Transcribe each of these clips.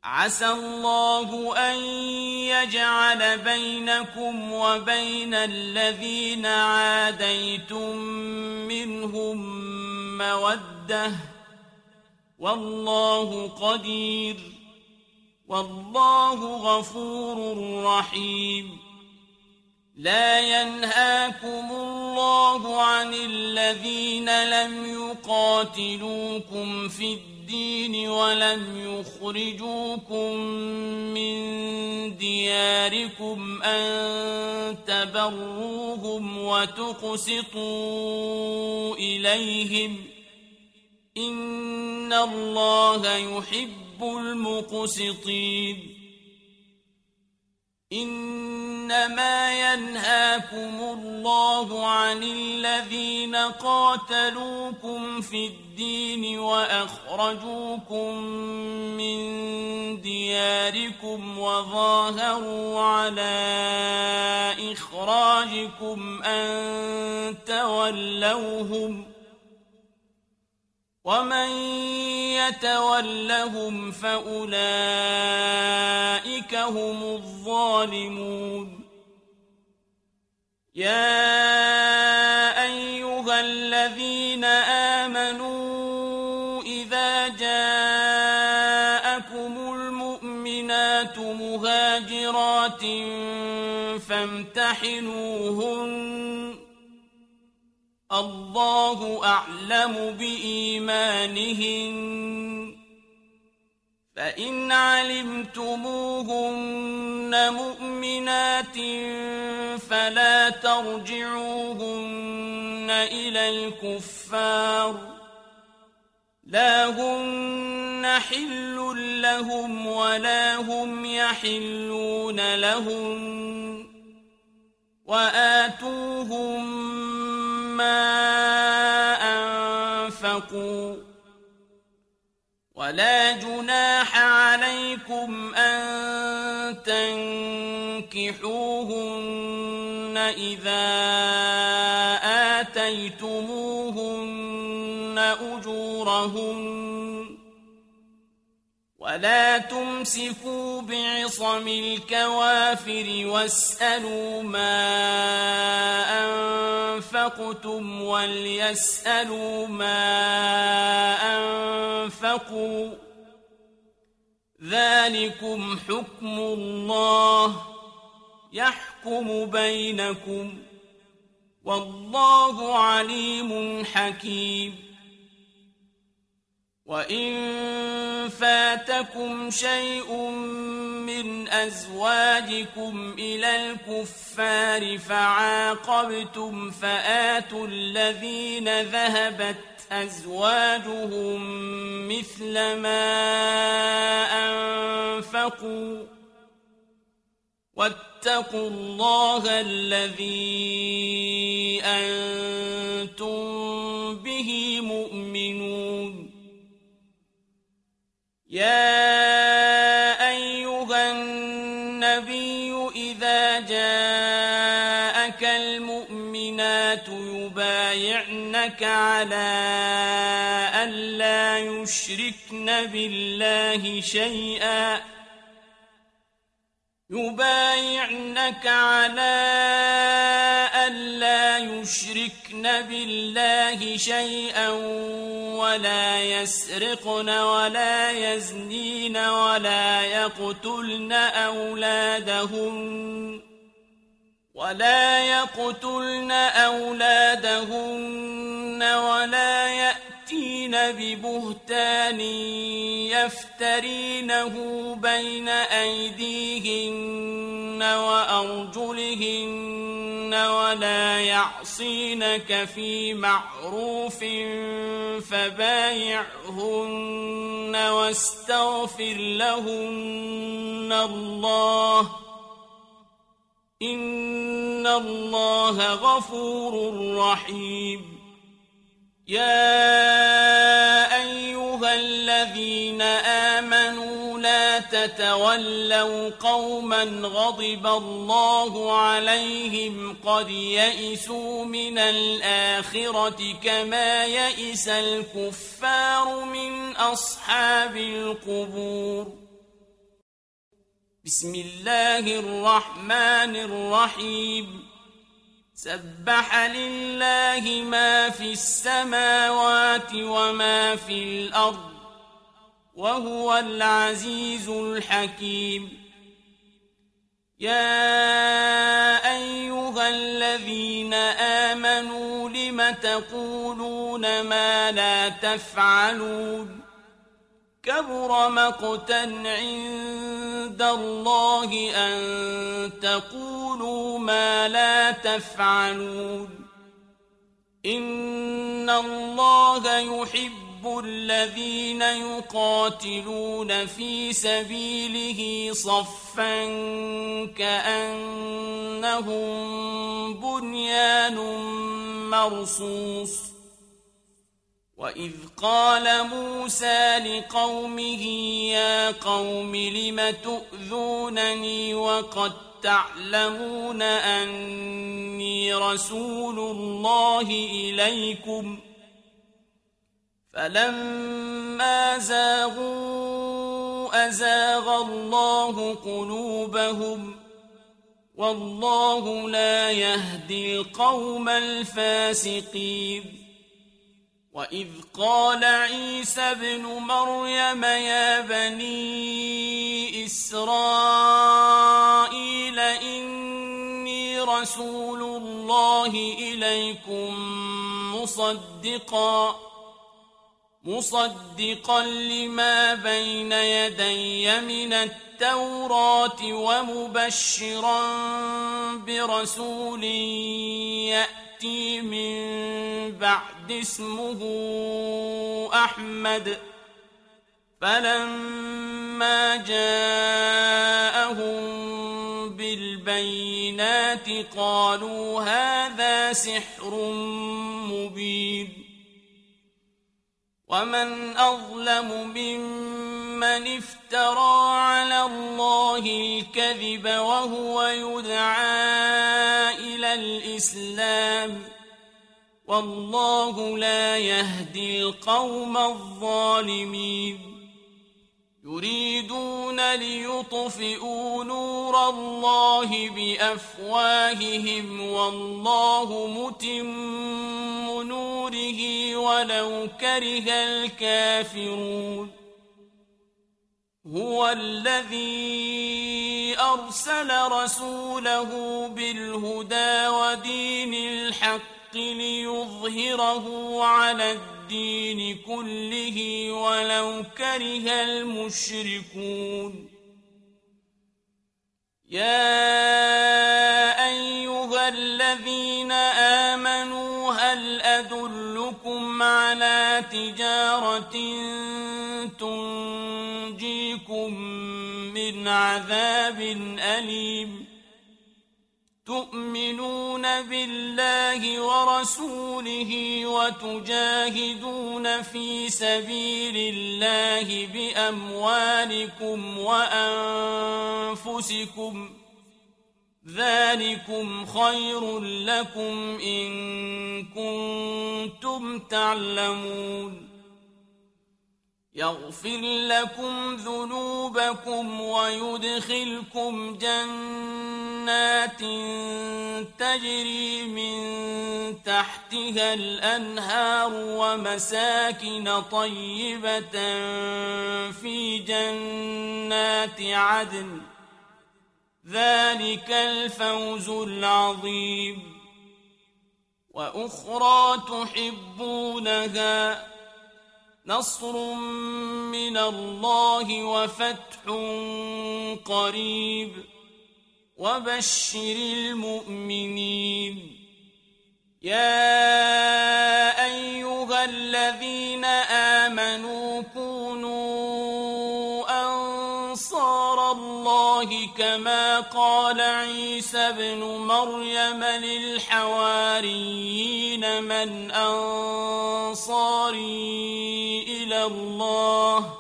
عسى الله أن يجعل بينكم وبين الذين عاديتم منهم مودة والله قدير والله غفور رحيم. لا ينهاكم الله عن الذين لم يقاتلوكم في الدين ولم يخرجوكم من دياركم أن تبروهم وتقسطوا إليهم إن الله يحب المقسطين. إنما ينهاكم الله عن الذين قاتلوكم في الدين وأخرجوكم من دياركم وظاهروا على إخراجكم أن تولوهم ومن يتولهم فأولئك هم الظالمون. يا أيها الذين آمنوا إذا جاءكم المؤمنات مهاجرات فامتحنوهن الله أعلم بإيمانهن فإن علمتموهن مؤمنات فلا ترجعوهن إلى الكفار لا هن حل لهم ولا هم يحلون لهم وآتوهم ما أنفقوا ولا جناح عليكم أن تنكحوهن إذا آتيتموهن أجورهن ولا تمسكوا بعصم الكوافر واسألوا ما أنفقتم وليسألوا ما أنفقوا ذلكم حكم الله يحكم بينكم والله عليم حكيم. وإن فاتكم شيء من أزواجكم إلى الكفار فعاقبتم فآتوا الذين ذهبت أزواجهم مثل ما أنفقوا واتقوا الله الذي أنتم به مؤمنون. يا أيها النبي إذا جاءك المؤمنات يبايعنك على أن لا يشركن بالله شيئا ولا يسرقن ولا يزنين ولا يقتلن أولادهن ولا يأتين ببهتان يفترينه بين أيديهن وأرجلهن ولا يعصينك في معروف فبايعهن واستغفر لهن الله إن الله غفور رحيم. يا أيها الذين آمنوا لا تتولوا قوما غضب الله عليهم قد يئسوا من الآخرة كما يئس الكفار من أصحاب القبور بسم الله الرحمن الرحيم سبح لله ما في السماوات وما في الأرض وهو العزيز الحكيم يا أيها الذين آمنوا لم تقولون ما لا تفعلون كبر مقتا عند الله أن تقولوا ما لا تفعلون إن الله يحب الذين يقاتلون في سبيله صفا كأنهم بنيان مرصوص وإذ قال موسى لقومه يا قوم لم تؤذونني وقد تعلمون أني رسول الله إليكم فلما زاغوا أزاغ الله قلوبهم والله لا يهدي القوم الفاسقين وإذ قال عيسى ابن مريم يا بني إسرائيل إني رسول الله إليكم مصدقا لما بين يدي من التوراة ومبشرا برسول يأتي من بعد اسمه أحمد فلما جاءهم بالبينات قالوا هذا سحر مبين ومن أظلم ممن افترى على الله الكذب وهو يدعى إلى الإسلام والله لا يهدي القوم الظالمين يريدون ليطفئوا نور الله بأفواههم والله متم نوره ولو كره الكافرون هو الذي أرسل رسوله بالهدى ودين الحق ليظهره على الدين كله ولو كره المشركون يا أيها الذين آمنوا هل أدلكم على تجارة تنجيكم من عذاب أليم تؤمنون بالله ورسوله وتجاهدون في سبيل الله بأموالكم وأنفسكم ذلكم خير لكم إن كنتم تعلمون يغفر لكم ذنوبكم ويدخلكم جنات تجري من تحتها الأنهار ومساكن طيبة في جنات عدن ذلك الفوز العظيم وأخرى تحبونها نصر من الله وفتح قريب وبشر المؤمنين يا أيها الذين آمنوا كونوا أنصار الله كما قال عيسى ابن مريم للحواريين من أنصاري إلى الله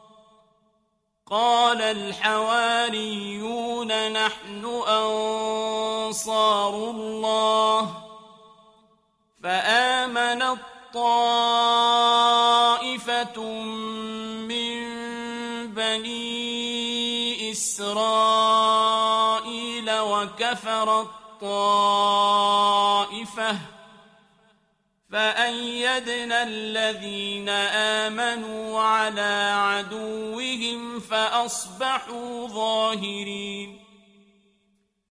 قال الحواريون نحن أنصار الله فآمنت طائفة من بني إسرائيل وكفرت طائفة فأيدنا الذين آمنوا على عدوهم فأصبحوا ظاهرين